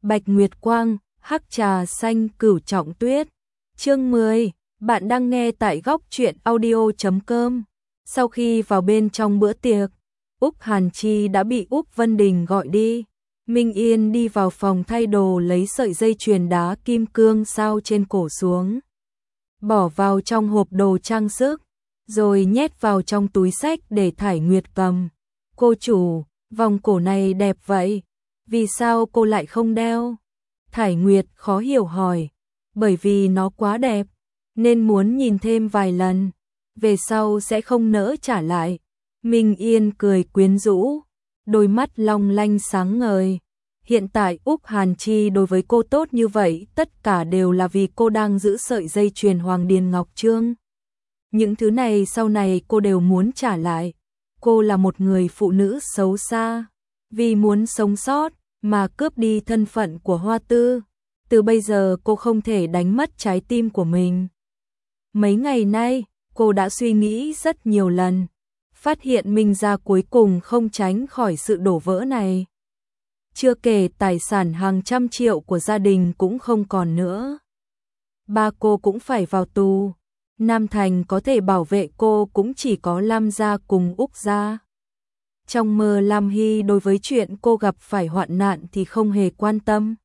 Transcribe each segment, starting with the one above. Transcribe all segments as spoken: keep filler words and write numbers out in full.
Bạch Nguyệt Quang, hắc trà xanh cửu trọng tuyết. Chương mười, bạn đang nghe tại góc truyện audio chấm com. Sau khi vào bên trong bữa tiệc, Úc Hàn Chi đã bị Úc Vân Đình gọi đi. Minh Yên đi vào phòng thay đồ lấy sợi dây chuyền đá kim cương sao trên cổ xuống, bỏ vào trong hộp đồ trang sức, rồi nhét vào trong túi xách để Thải Nguyệt cầm. Cô chủ, vòng cổ này đẹp vậy, vì sao cô lại không đeo? Thải Nguyệt khó hiểu hỏi. Bởi vì nó quá đẹp, nên muốn nhìn thêm vài lần, về sau sẽ không nỡ trả lại. Minh Yên cười quyến rũ, đôi mắt long lanh sáng ngời. Hiện tại Úc Hàn Chi đối với cô tốt như vậy, tất cả đều là vì cô đang giữ sợi dây chuyền Hoàng Điền Ngọc Trương. Những thứ này sau này cô đều muốn trả lại. Cô là một người phụ nữ xấu xa, vì muốn sống sót mà cướp đi thân phận của Hoa Tư. Từ bây giờ cô không thể đánh mất trái tim của mình. Mấy ngày nay, cô đã suy nghĩ rất nhiều lần, phát hiện Minh gia cuối cùng không tránh khỏi sự đổ vỡ này. Chưa kể tài sản hàng trăm triệu của gia đình cũng không còn nữa. Ba cô cũng phải vào tù. Nam Thành có thể bảo vệ cô cũng chỉ có Lam gia cùng Úc gia. Trong mơ Lam Hy đối với chuyện cô gặp phải hoạn nạn thì không hề quan tâm.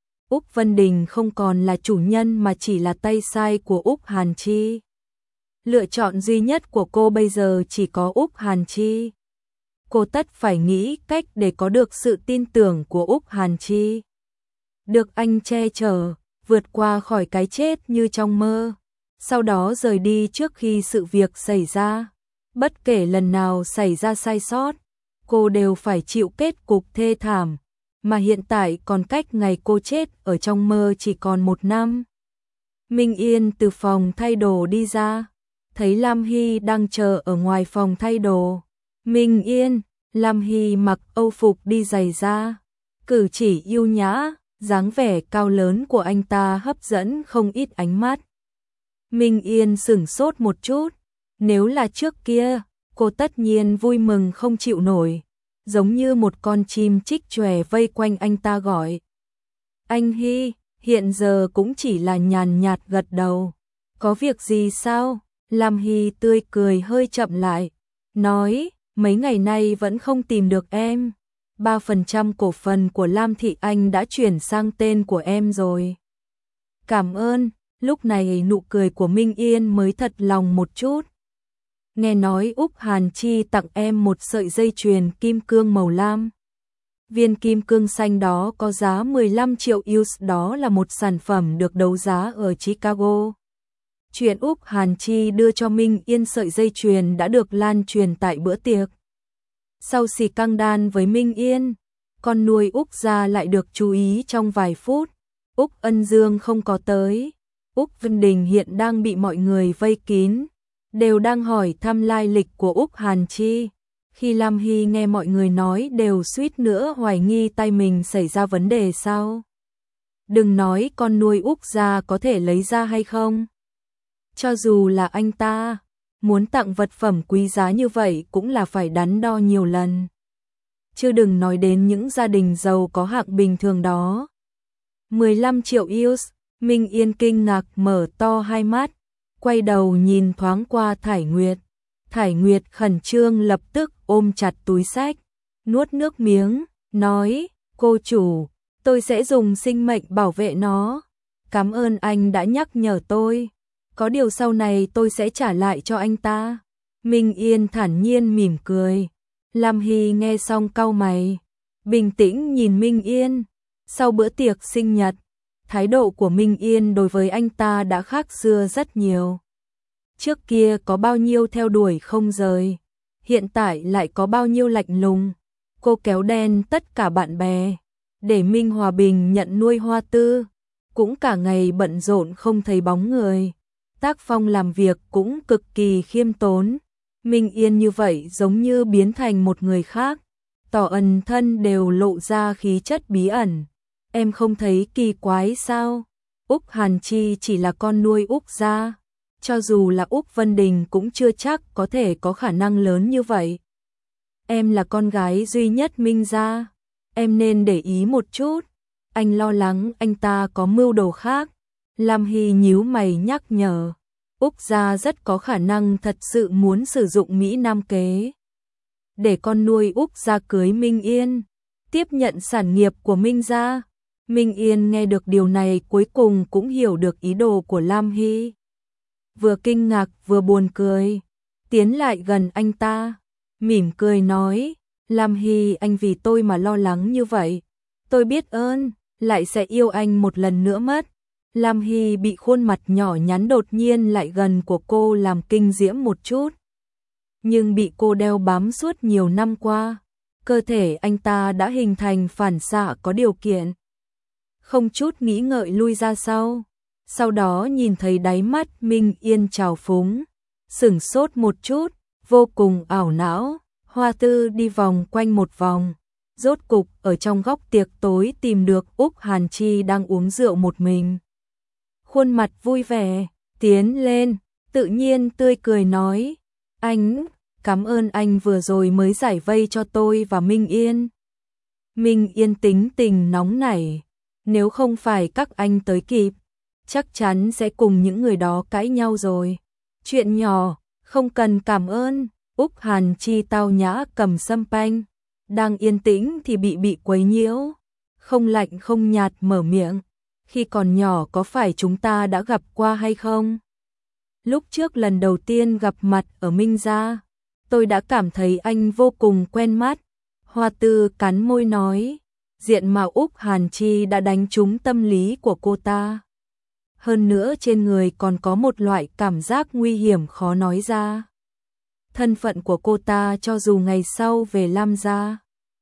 Úc Vân Đình không còn là chủ nhân mà chỉ là tay sai của Úc Hàn Chi. Lựa chọn duy nhất của cô bây giờ chỉ có Úc Hàn Chi. Cô tất phải nghĩ cách để có được sự tin tưởng của Úc Hàn Chi. Được anh che chở, vượt qua khỏi cái chết như trong mơ, sau đó rời đi trước khi sự việc xảy ra. Bất kể lần nào xảy ra sai sót, cô đều phải chịu kết cục thê thảm. Mà hiện tại còn cách ngày cô chết ở trong mơ chỉ còn một năm. Minh Yên từ phòng thay đồ đi ra, thấy Lam Hy đang chờ ở ngoài phòng thay đồ. Minh Yên, Lam Hy mặc âu phục đi giày da, cử chỉ yêu nhã, dáng vẻ cao lớn của anh ta hấp dẫn không ít ánh mắt. Minh Yên sửng sốt một chút, nếu là trước kia, cô tất nhiên vui mừng không chịu nổi, giống như một con chim chích chòe vây quanh anh ta gọi. Anh Hy, hiện giờ cũng chỉ là nhàn nhạt gật đầu. Có việc gì sao? Lam Hy tươi cười hơi chậm lại, nói, mấy ngày nay vẫn không tìm được em. ba phần trăm cổ phần của Lam Thị Anh đã chuyển sang tên của em rồi. Cảm ơn, lúc này nụ cười của Minh Yên mới thật lòng một chút. Nghe nói Úc Hàn Chi tặng em một sợi dây chuyền kim cương màu lam. Viên kim cương xanh đó có giá mười lăm triệu u ét, đó là một sản phẩm được đấu giá ở Chicago. Chuyện Úc Hàn Chi đưa cho Minh Yên sợi dây chuyền đã được lan truyền tại bữa tiệc. Sau xì căng đan với Minh Yên, con nuôi Úc gia lại được chú ý trong vài phút. Úc Ân Dương không có tới. Úc Vân Đình hiện đang bị mọi người vây kín, đều đang hỏi thăm lai lịch của Úc Hàn Chi. Khi Lam Hy nghe mọi người nói đều suýt nữa hoài nghi tay mình xảy ra vấn đề sao. Đừng nói con nuôi Úc gia có thể lấy ra hay không. Cho dù là anh ta, muốn tặng vật phẩm quý giá như vậy cũng là phải đắn đo nhiều lần. Chứ đừng nói đến những gia đình giàu có hạng bình thường đó. mười lăm triệu u ét, Minh Yên kinh ngạc mở to hai mắt, quay đầu nhìn thoáng qua Thải Nguyệt. Thải Nguyệt khẩn trương lập tức ôm chặt túi xách, nuốt nước miếng, nói, cô chủ, tôi sẽ dùng sinh mệnh bảo vệ nó. Cảm ơn anh đã nhắc nhở tôi. Có điều sau này tôi sẽ trả lại cho anh ta. Minh Yên thản nhiên mỉm cười. Lam Hy nghe xong cau mày, bình tĩnh nhìn Minh Yên. Sau bữa tiệc sinh nhật, thái độ của Minh Yên đối với anh ta đã khác xưa rất nhiều. Trước kia có bao nhiêu theo đuổi không rời, hiện tại lại có bao nhiêu lạnh lùng. Cô kéo đen tất cả bạn bè, để Minh Hòa Bình nhận nuôi Hoa Tư, cũng cả ngày bận rộn không thấy bóng người. Tác phong làm việc cũng cực kỳ khiêm tốn. Minh Yên như vậy giống như biến thành một người khác, tỏ ẩn thân đều lộ ra khí chất bí ẩn. Em không thấy kỳ quái sao? Úc Hàn Chi chỉ là con nuôi Úc gia, cho dù là Úc Vân Đình cũng chưa chắc có thể có khả năng lớn như vậy. Em là con gái duy nhất Minh gia, em nên để ý một chút. anh lo lắng anh ta có mưu đồ khác. Lam Hy nhíu mày nhắc nhở, Úc gia rất có khả năng thật sự muốn sử dụng Mỹ Nam kế để con nuôi Úc gia cưới Minh Yên, tiếp nhận sản nghiệp của Minh gia. Minh Yên nghe được điều này cuối cùng cũng hiểu được ý đồ của Lam Hy. Vừa kinh ngạc vừa buồn cười, tiến lại gần anh ta, mỉm cười nói, Lam Hy anh vì tôi mà lo lắng như vậy, tôi biết ơn, lại sẽ yêu anh một lần nữa mất. Lam Hy bị khuôn mặt nhỏ nhắn đột nhiên lại gần của cô làm kinh diễm một chút. Nhưng bị cô đeo bám suốt nhiều năm qua, cơ thể anh ta đã hình thành phản xạ có điều kiện. Không chút nghĩ ngợi lui ra sau, sau đó nhìn thấy đáy mắt Minh Yên trào phúng, sửng sốt một chút, vô cùng ảo não. Hoa Tư đi vòng quanh một vòng, rốt cục ở trong góc tiệc tối tìm được Úc Hàn Chi đang uống rượu một mình. Khuôn mặt vui vẻ, tiến lên, tự nhiên tươi cười nói, anh, cảm ơn anh vừa rồi mới giải vây cho tôi và Minh Yên. Minh Yên tính tình nóng nảy, nếu không phải các anh tới kịp, chắc chắn sẽ cùng những người đó cãi nhau rồi. Chuyện nhỏ, không cần cảm ơn. Úc Hàn Chi tao nhã cầm sâm panh, đang yên tĩnh thì bị bị quấy nhiễu, không lạnh không nhạt mở miệng, khi còn nhỏ có phải chúng ta đã gặp qua hay không? Lúc trước lần đầu tiên gặp mặt ở Minh gia, tôi đã cảm thấy anh vô cùng quen mắt. Hoa Tư cắn môi nói, diện mạo Úc Hàn Chi đã đánh trúng tâm lý của cô ta. Hơn nữa trên người còn có một loại cảm giác nguy hiểm khó nói ra. Thân phận của cô ta cho dù ngày sau về Lam gia,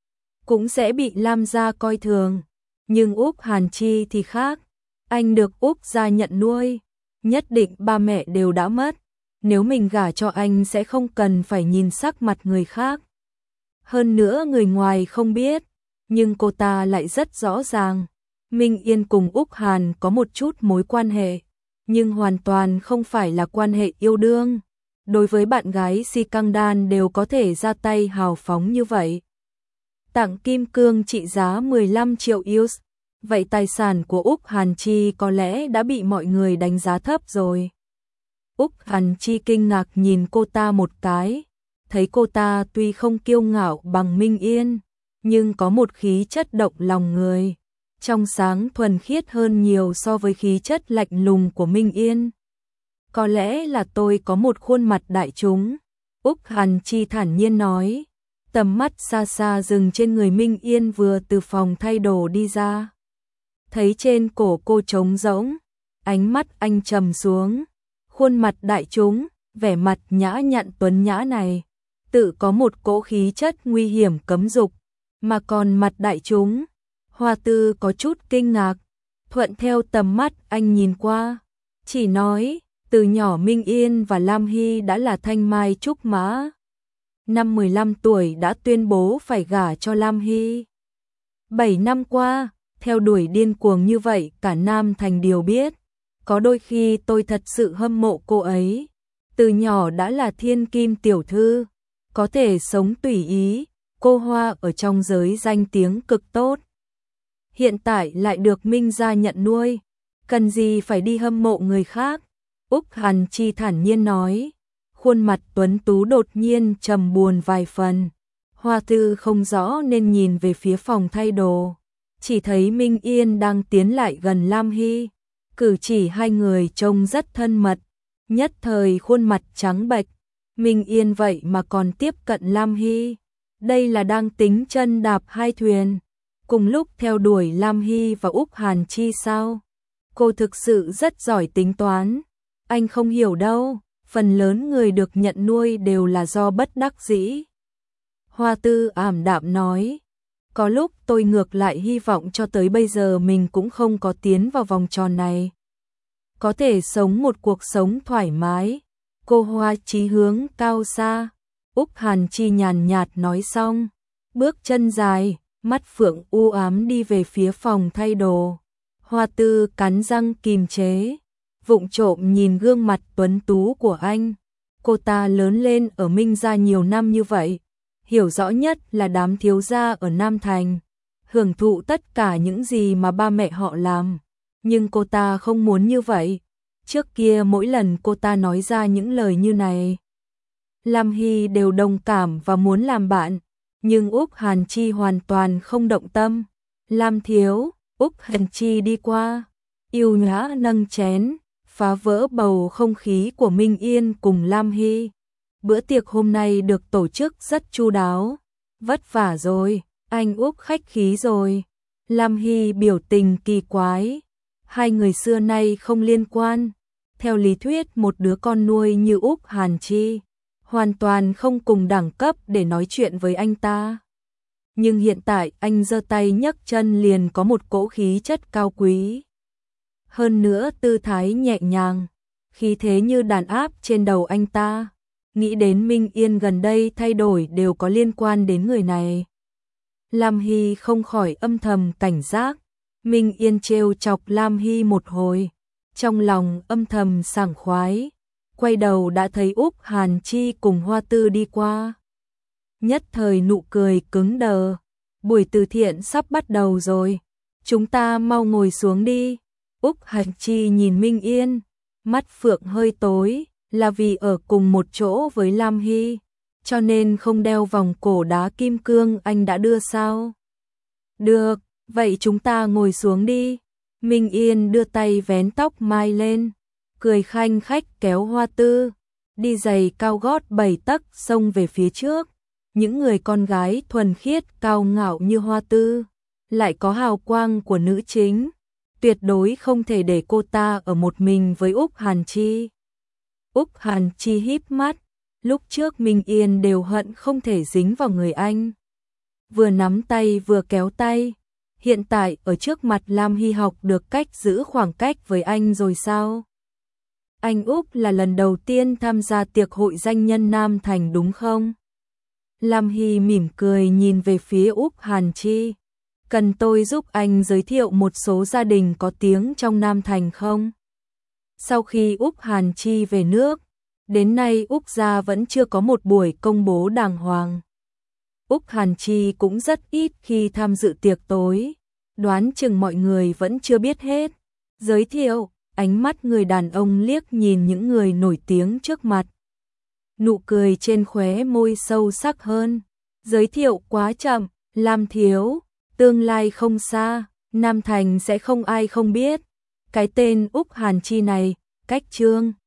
cũng sẽ bị Lam gia coi thường. Nhưng Úc Hàn Chi thì khác, anh được Úc gia nhận nuôi, nhất định ba mẹ đều đã mất. Nếu mình gả cho anh sẽ không cần phải nhìn sắc mặt người khác. Hơn nữa người ngoài không biết, nhưng cô ta lại rất rõ ràng. Minh Yên cùng Úc Hàn có một chút mối quan hệ, nhưng hoàn toàn không phải là quan hệ yêu đương. Đối với bạn gái Si Căng Đan đều có thể ra tay hào phóng như vậy. Tặng kim cương trị giá mười lăm triệu U S, vậy tài sản của Úc Hàn Chi có lẽ đã bị mọi người đánh giá thấp rồi. Úc Hàn Chi kinh ngạc nhìn cô ta một cái, thấy cô ta tuy không kiêu ngạo bằng Minh Yên, nhưng có một khí chất động lòng người, trong sáng thuần khiết hơn nhiều so với khí chất lạnh lùng của Minh Yên. Có lẽ là tôi có một khuôn mặt đại chúng, Úc Hàn Chi thản nhiên nói, tầm mắt xa xa dừng trên người Minh Yên vừa từ phòng thay đồ đi ra. Thấy trên cổ cô trống rỗng, ánh mắt anh trầm xuống, khuôn mặt đại chúng, vẻ mặt nhã nhặn tuấn nhã này, tự có một cỗ khí chất nguy hiểm cấm dục, mà còn mặt đại chúng. Hoa Tư có chút kinh ngạc, thuận theo tầm mắt anh nhìn qua, chỉ nói, từ nhỏ Minh Yên và Lam Hy đã là thanh mai trúc mã. Năm mười lăm tuổi đã tuyên bố phải gả cho Lam Hy. Bảy năm qua, theo đuổi điên cuồng như vậy cả Nam Thành đều biết. Có đôi khi tôi thật sự hâm mộ cô ấy. Từ nhỏ đã là thiên kim tiểu thư, có thể sống tùy ý, cô Hoa ở trong giới danh tiếng cực tốt. Hiện tại lại được Minh gia nhận nuôi, cần gì phải đi hâm mộ người khác. Úc Hàn Chi thản nhiên nói, khuôn mặt tuấn tú đột nhiên trầm buồn vài phần. Hoa Tư không rõ nên nhìn về phía phòng thay đồ, chỉ thấy Minh Yên đang tiến lại gần Lam Hy, cử chỉ hai người trông rất thân mật, nhất thời khuôn mặt trắng bệch. Minh Yên vậy mà còn tiếp cận Lam Hy, đây là đang tính chân đạp hai thuyền, cùng lúc theo đuổi Lam Hy và Úc Hàn Chi sao? Cô thực sự rất giỏi tính toán. Anh không hiểu đâu, phần lớn người được nhận nuôi đều là do bất đắc dĩ. Hoa Tư ảm đạm nói, có lúc tôi ngược lại hy vọng cho tới bây giờ mình cũng không có tiến vào vòng tròn này. Có thể sống một cuộc sống thoải mái, cô Hoa chí hướng cao xa. Úc Hàn Chi nhàn nhạt nói xong, bước chân dài, mắt phượng u ám đi về phía phòng thay đồ. Hoa Tư cắn răng kìm chế, vụng trộm nhìn gương mặt tuấn tú của anh. Cô ta lớn lên ở Minh gia nhiều năm như vậy, hiểu rõ nhất là đám thiếu gia ở Nam Thành. hưởng thụ tất cả những gì mà ba mẹ họ làm. Nhưng cô ta không muốn như vậy. Trước kia mỗi lần cô ta nói ra những lời như này, Lam Hy đều đồng cảm và muốn làm bạn. Nhưng Úc Hàn Chi hoàn toàn không động tâm. Lam thiếu, Úc Hàn Chi đi qua, yêu nhã nâng chén, phá vỡ bầu không khí của Minh Yên cùng Lam Hy. Bữa tiệc hôm nay được tổ chức rất chu đáo. Vất vả rồi, anh Úc khách khí rồi. Lam Hy biểu tình kỳ quái. Hai người xưa nay không liên quan. Theo lý thuyết một đứa con nuôi như Úc Hàn Chi hoàn toàn không cùng đẳng cấp để nói chuyện với anh ta. Nhưng hiện tại anh giơ tay nhấc chân liền có một cỗ khí chất cao quý. Hơn nữa tư thái nhẹ nhàng, khí thế như đàn áp trên đầu anh ta. Nghĩ đến Minh Yên gần đây thay đổi đều có liên quan đến người này. Lam Hy không khỏi âm thầm cảnh giác. Minh Yên trêu chọc Lam Hy một hồi, trong lòng âm thầm sảng khoái. Quay đầu đã thấy Úc Hàn Chi cùng Hoa Tư đi qua. Nhất thời nụ cười cứng đờ. Buổi từ thiện sắp bắt đầu rồi, chúng ta mau ngồi xuống đi. Úc Hàn Chi nhìn Minh Yên, mắt phượng hơi tối, là vì ở cùng một chỗ với Lam Hy, cho nên không đeo vòng cổ đá kim cương anh đã đưa sao? Được, vậy chúng ta ngồi xuống đi. Minh Yên đưa tay vén tóc Mai lên, cười khanh khách kéo Hoa Tư, đi giày cao gót bảy tấc xông về phía trước. Những người con gái thuần khiết cao ngạo như Hoa Tư, lại có hào quang của nữ chính, tuyệt đối không thể để cô ta ở một mình với Úc Hàn Chi. Úc Hàn Chi híp mắt, lúc trước Minh Yên đều hận không thể dính vào người anh. Vừa nắm tay vừa kéo tay, hiện tại ở trước mặt Lam Hy học được cách giữ khoảng cách với anh rồi sao? Anh Úc là lần đầu tiên tham gia tiệc hội danh nhân Nam Thành đúng không? Lam Hy mỉm cười nhìn về phía Úc Hàn Chi. Cần tôi giúp anh giới thiệu một số gia đình có tiếng trong Nam Thành không? Sau khi Úc Hàn Chi về nước, đến nay Úc gia vẫn chưa có một buổi công bố đàng hoàng. Úc Hàn Chi cũng rất ít khi tham dự tiệc tối, đoán chừng mọi người vẫn chưa biết hết. Giới thiệu, ánh mắt người đàn ông liếc nhìn những người nổi tiếng trước mặt. Nụ cười trên khóe môi sâu sắc hơn. Giới thiệu quá chậm, Lam thiếu, tương lai không xa, Nam Thành sẽ không ai không biết. Cái tên Úc Hàn Chi này, cách Trương